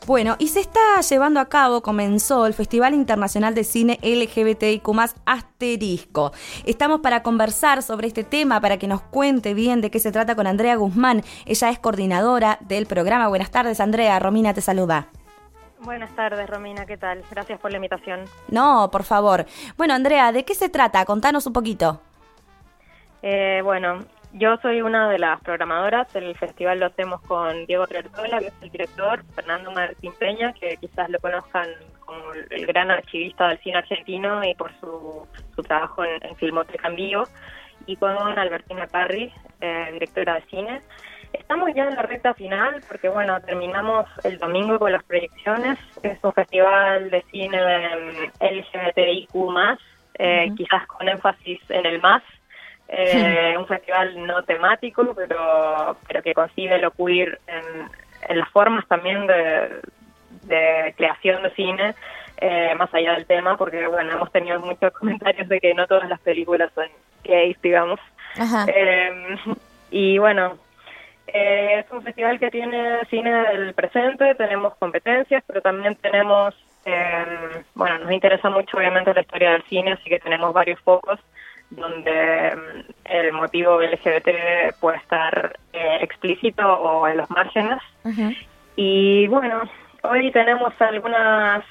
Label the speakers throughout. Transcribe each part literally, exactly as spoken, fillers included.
Speaker 1: Bueno, y se está llevando a cabo, comenzó el Festival Internacional de Cine L G B T I Q más, Asterisco. Estamos para conversar sobre este tema, para que nos cuente bien de qué se trata con Andrea Guzmán. Ella es coordinadora del programa. Buenas tardes, Andrea. Romina te saluda.
Speaker 2: Buenas tardes, Romina. ¿Qué tal? Gracias por la invitación.
Speaker 1: No, por favor. Bueno, Andrea, ¿de qué se trata? Contanos un poquito.
Speaker 2: Eh, bueno... Yo soy una de las programadoras. El festival lo hacemos con Diego Trertola, que es el director, Fernando Martín Peña, que quizás lo conozcan como el gran archivista del cine argentino y por su, su trabajo en, en Filmoteca en Vivo, y con Albertina Parri, eh, directora de cine. Estamos ya en la recta final porque, bueno, terminamos el domingo con las proyecciones. Es un festival de cine L G B T I Q más, eh, uh-huh. quizás con énfasis en el más. Eh, un festival no temático, pero pero que consigue lo queer en, en las formas también de, de creación de cine, eh, más allá del tema, porque bueno, hemos tenido muchos comentarios de que no todas las películas son gays, digamos. Eh, y bueno, eh, es un festival que tiene cine del presente, tenemos competencias, pero también tenemos, eh, bueno, nos interesa mucho obviamente la historia del cine, así que tenemos varios focos donde el motivo L G B T puede estar eh, explícito o en los márgenes. Uh-huh. Y bueno, hoy tenemos algunas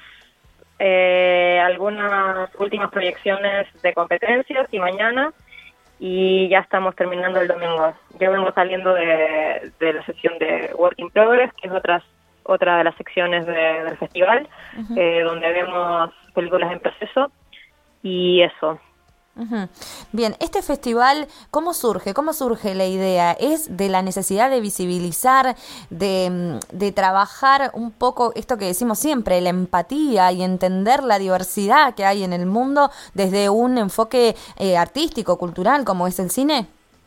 Speaker 2: eh, algunas últimas proyecciones de competencias y mañana, y ya estamos terminando el domingo. Ya vengo saliendo de, de la sección de Work in Progress, que es otras, otra de las secciones de, del festival, uh-huh. eh, donde vemos películas en proceso, y eso.
Speaker 1: Uh-huh. Bien, este festival, ¿cómo surge? ¿Cómo surge la idea? ¿Es de la necesidad de visibilizar, de, de trabajar un poco esto que decimos siempre, la empatía y entender la diversidad que hay en el mundo desde un enfoque eh, artístico, cultural, como es el cine?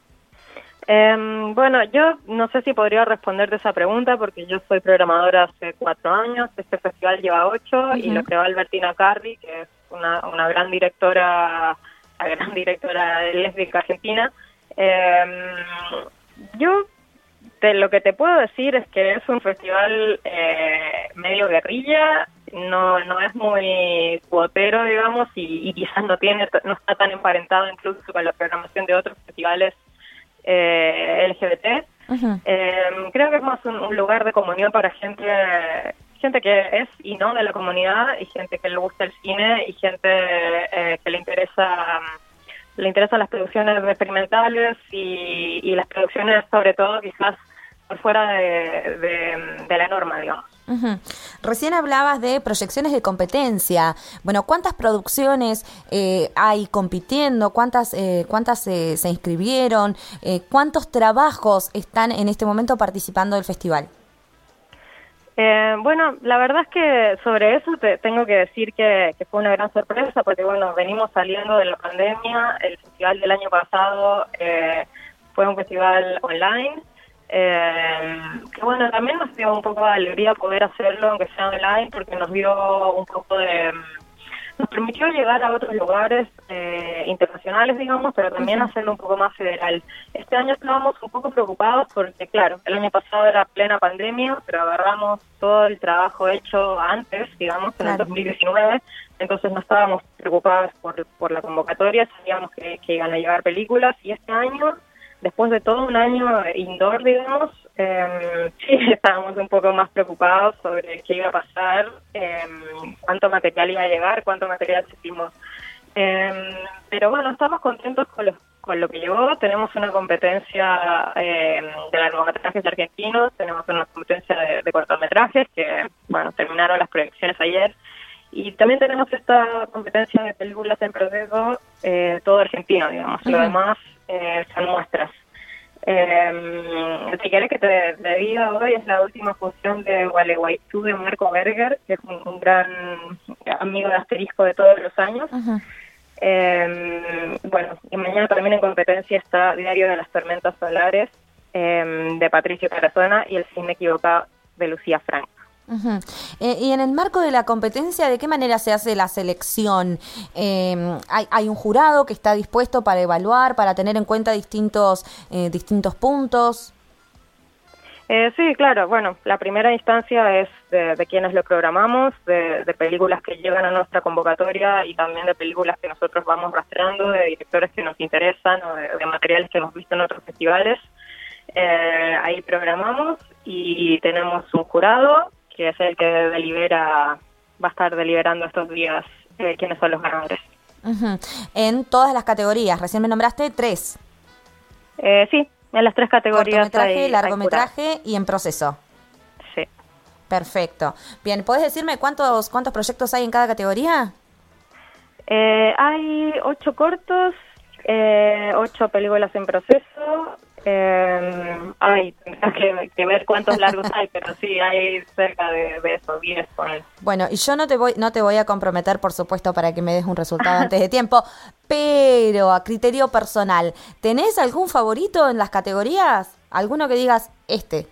Speaker 2: Eh, bueno, yo no sé si podría responderte esa pregunta porque yo soy programadora hace cuatro años, este festival lleva ocho, uh-huh. y lo creó Albertina Parri, que es una, una gran directora... la gran directora lésbica argentina. Eh, yo te, lo que te puedo decir es que es un festival eh, medio guerrilla, no no es muy cuotero, digamos, y, y quizás no tiene no está tan emparentado incluso con la programación de otros festivales eh, L G B T. Uh-huh. Eh, creo que es más un, un lugar de comunión para gente gente que es y no de la comunidad, y gente que le gusta el cine, y gente eh, que le interesa le interesan las producciones experimentales y, y las producciones sobre todo quizás por fuera de, de, de la norma, digamos.
Speaker 1: Uh-huh. Recién hablabas de proyecciones de competencia. Bueno, ¿cuántas producciones eh, hay compitiendo? ¿Cuántas eh, cuántas eh, se inscribieron? Eh, ¿Cuántos trabajos están en este momento participando del festival?
Speaker 2: Eh, bueno, la verdad es que sobre eso te tengo que decir que, que fue una gran sorpresa, porque bueno, venimos saliendo de la pandemia. El festival del año pasado eh, fue un festival online, eh, que bueno, también nos dio un poco de alegría poder hacerlo, aunque sea online, porque nos dio un poco de... nos permitió llegar a otros lugares eh, internacionales, digamos, pero también uh-huh. hacerlo un poco más federal. Este año estábamos un poco preocupados porque, claro, el año pasado era plena pandemia, pero agarramos todo el trabajo hecho antes, digamos, en claro. el dos mil diecinueve, entonces no estábamos preocupados por, por la convocatoria, sabíamos que, que iban a llegar películas, y este año, después de todo un año indoor, digamos, eh, sí, estábamos un poco más preocupados sobre qué iba a pasar, eh, cuánto material iba a llegar, cuánto material se filmó. Eh, pero bueno, estamos contentos con lo, con lo que llegó. Tenemos una competencia eh, de largometrajes argentinos, tenemos una competencia de, de cortometrajes que, bueno, terminaron las proyecciones ayer. Y también tenemos esta competencia de películas en proceso, eh, todo argentino, digamos. Uh-huh. Lo demás eh, son muestras. Eh, si querés que te, te diga, hoy es la última función de Gualeguaychú de Marco Berger, que es un, un gran amigo de Asterisco de todos los años. Uh-huh. Eh, bueno, y mañana también en competencia está Diario de las Tormentas Solares, eh, de Patricio Tarazona, y El Cine Equivocado de Lucía Franco.
Speaker 1: Uh-huh. Eh, y en el marco de la competencia, ¿de qué manera se hace la selección? Eh, hay, hay un jurado que está dispuesto para evaluar, para tener en cuenta distintos, eh, distintos puntos.
Speaker 2: Eh, sí, claro. Bueno, la primera instancia es de, de quienes lo programamos, de, de películas que llegan a nuestra convocatoria y también de películas que nosotros vamos rastreando, de directores que nos interesan o de, de materiales que hemos visto en otros festivales. Eh, ahí programamos y tenemos un jurado que es el que delibera, va a estar deliberando estos días eh, quiénes son los ganadores.
Speaker 1: Uh-huh. En todas las categorías, recién me nombraste tres.
Speaker 2: Eh, sí, en las tres categorías.
Speaker 1: Cortometraje,
Speaker 2: hay,
Speaker 1: largometraje
Speaker 2: hay
Speaker 1: y en proceso.
Speaker 2: Sí.
Speaker 1: Perfecto. Bien, ¿puedes decirme cuántos cuántos proyectos hay en cada categoría?
Speaker 2: Eh, hay ocho cortos, eh, ocho películas en proceso. Eh, hay que, que ver cuántos largos hay, pero sí, hay cerca de, de eso, diez con él.
Speaker 1: Bueno, y yo no te voy no te voy a comprometer, por supuesto, para que me des un resultado antes de tiempo, pero a criterio personal, ¿tenés algún favorito en las categorías? ¿Alguno que digas este?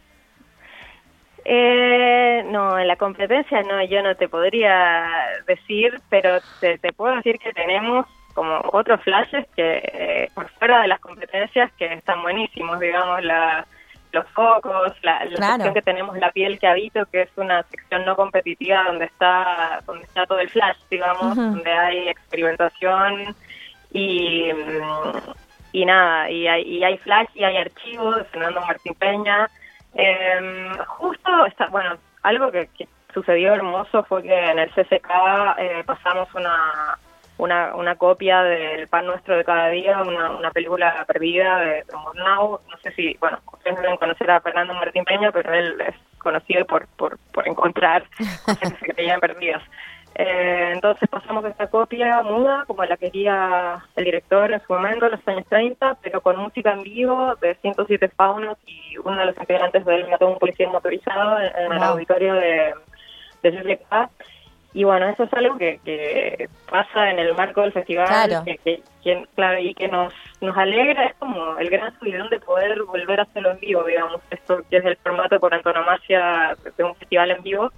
Speaker 2: Eh, no, en la competencia no, yo no te podría decir, pero te, te puedo decir que tenemos como otros flashes que eh, por fuera de las competencias que están buenísimos, digamos, la, los focos, la, la
Speaker 1: claro.
Speaker 2: sección que tenemos La piel que habito, que es una sección no competitiva donde está donde está todo el flash, digamos, uh-huh. donde hay experimentación y, y nada, y hay, y hay flash y hay archivos de Fernando Martín Peña. Eh, justo, está, bueno, algo que, que sucedió hermoso fue que en el C C K eh, pasamos una... Una, una copia del Pan Nuestro de Cada Día, una, una película perdida de, de Murnau. No sé si, bueno, ustedes deben conocer a Fernando Martín Peña, pero él es conocido por por, por encontrar cosas que se creían perdidas. Eh, entonces pasamos esta copia muda, como la quería el director en su momento, en los años treinta, pero con música en vivo de ciento siete Faunos y uno de los integrantes de él mató a un policía motorizado en, en el wow. auditorio de, de C C K. Y bueno, eso es algo que, que pasa en el marco del festival,
Speaker 1: claro.
Speaker 2: que, que, que, claro, y que nos nos alegra, es como el gran subidón de poder volver a hacerlo en vivo, digamos, esto que es el formato por antonomasia de un festival en vivo.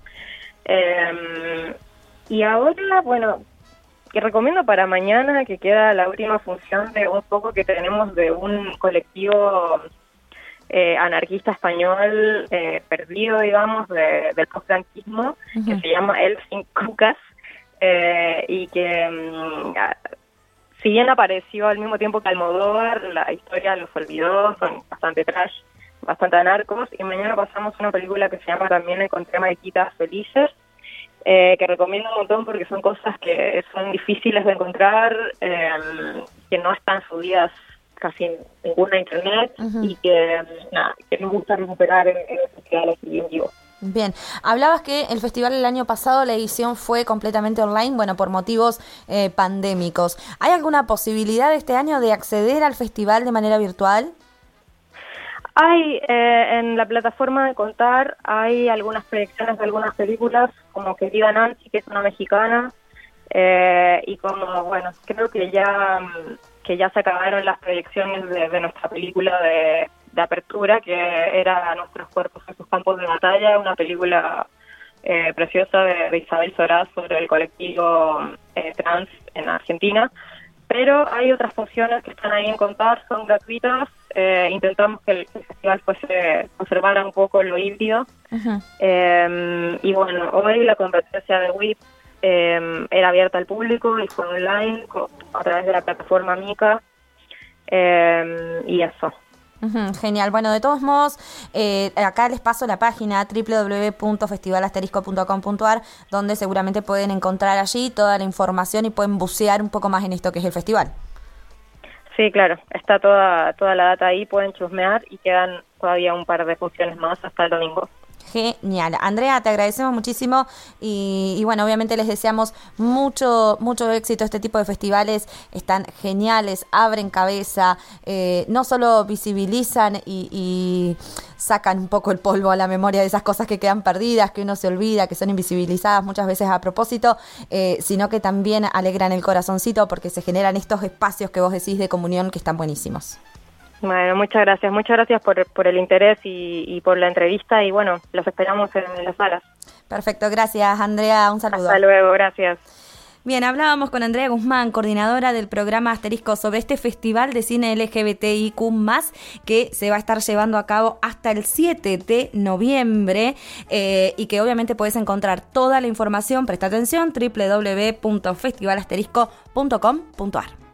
Speaker 2: Eh, y ahora, bueno, que recomiendo para mañana, que queda la última función de un poco que tenemos de un colectivo Eh, anarquista español eh, perdido, digamos, de, del postfranquismo, uh-huh. que se llama El Sin Cucas, eh, y que um, si bien apareció al mismo tiempo que Almodóvar, la historia los olvidó, son bastante trash, bastante anarcos, y mañana pasamos una película que se llama también Encontré mariquitas felices, eh, que recomiendo un montón porque son cosas que son difíciles de encontrar, eh, que no están subidas casi en ninguna internet, uh-huh. y que, nada, que nos gusta recuperar en, en el festival así en vivo.
Speaker 1: Bien, hablabas que el festival el año pasado la edición fue completamente online, bueno, por motivos eh, pandémicos. ¿Hay alguna posibilidad este año de acceder al festival de manera virtual?
Speaker 2: Hay, eh, en la plataforma de Contar, hay algunas proyecciones de algunas películas, como Querida Nancy, que es una mexicana, eh, y como, bueno, creo que ya... que ya se acabaron las proyecciones de, de nuestra película de, de apertura, que era Nuestros cuerpos en sus campos de batalla, una película eh, preciosa de, de Isabel Soraz sobre el colectivo eh, trans en Argentina. Pero hay otras funciones que están ahí en Contar, son gratuitas. Eh, intentamos que el, el festival fuese conservara un poco lo híbrido. Uh-huh. Eh, y bueno, hoy la competencia de W I P Eh, era abierta al público y fue online a través de la plataforma Mica, eh, y eso.
Speaker 1: Uh-huh, genial. Bueno, de todos modos, eh, acá les paso la página doble u doble u doble u punto festival asterisco punto com punto a r, donde seguramente pueden encontrar allí toda la información y pueden bucear un poco más en esto que es el festival.
Speaker 2: Sí, claro, está toda toda la data ahí, pueden chusmear y quedan todavía un par de funciones más hasta el domingo.
Speaker 1: Genial. Andrea, te agradecemos muchísimo y, y bueno, obviamente les deseamos mucho mucho éxito. Este tipo de festivales están geniales, abren cabeza, eh, no solo visibilizan y, y sacan un poco el polvo a la memoria de esas cosas que quedan perdidas, que uno se olvida, que son invisibilizadas muchas veces a propósito, eh, sino que también alegran el corazoncito porque se generan estos espacios que vos decís de comunión que están buenísimos.
Speaker 2: Bueno, muchas gracias, muchas gracias por, por el interés y, y por la entrevista y bueno, los esperamos en las salas.
Speaker 1: Perfecto, gracias Andrea, un saludo.
Speaker 2: Hasta luego, gracias.
Speaker 1: Bien, hablábamos con Andrea Guzmán, coordinadora del programa Asterisco, sobre este festival de cine L G B T I Q más, que se va a estar llevando a cabo hasta el siete de noviembre eh, y que obviamente podés encontrar toda la información, presta atención, doble u doble u doble u punto festival asterisco punto com punto a r.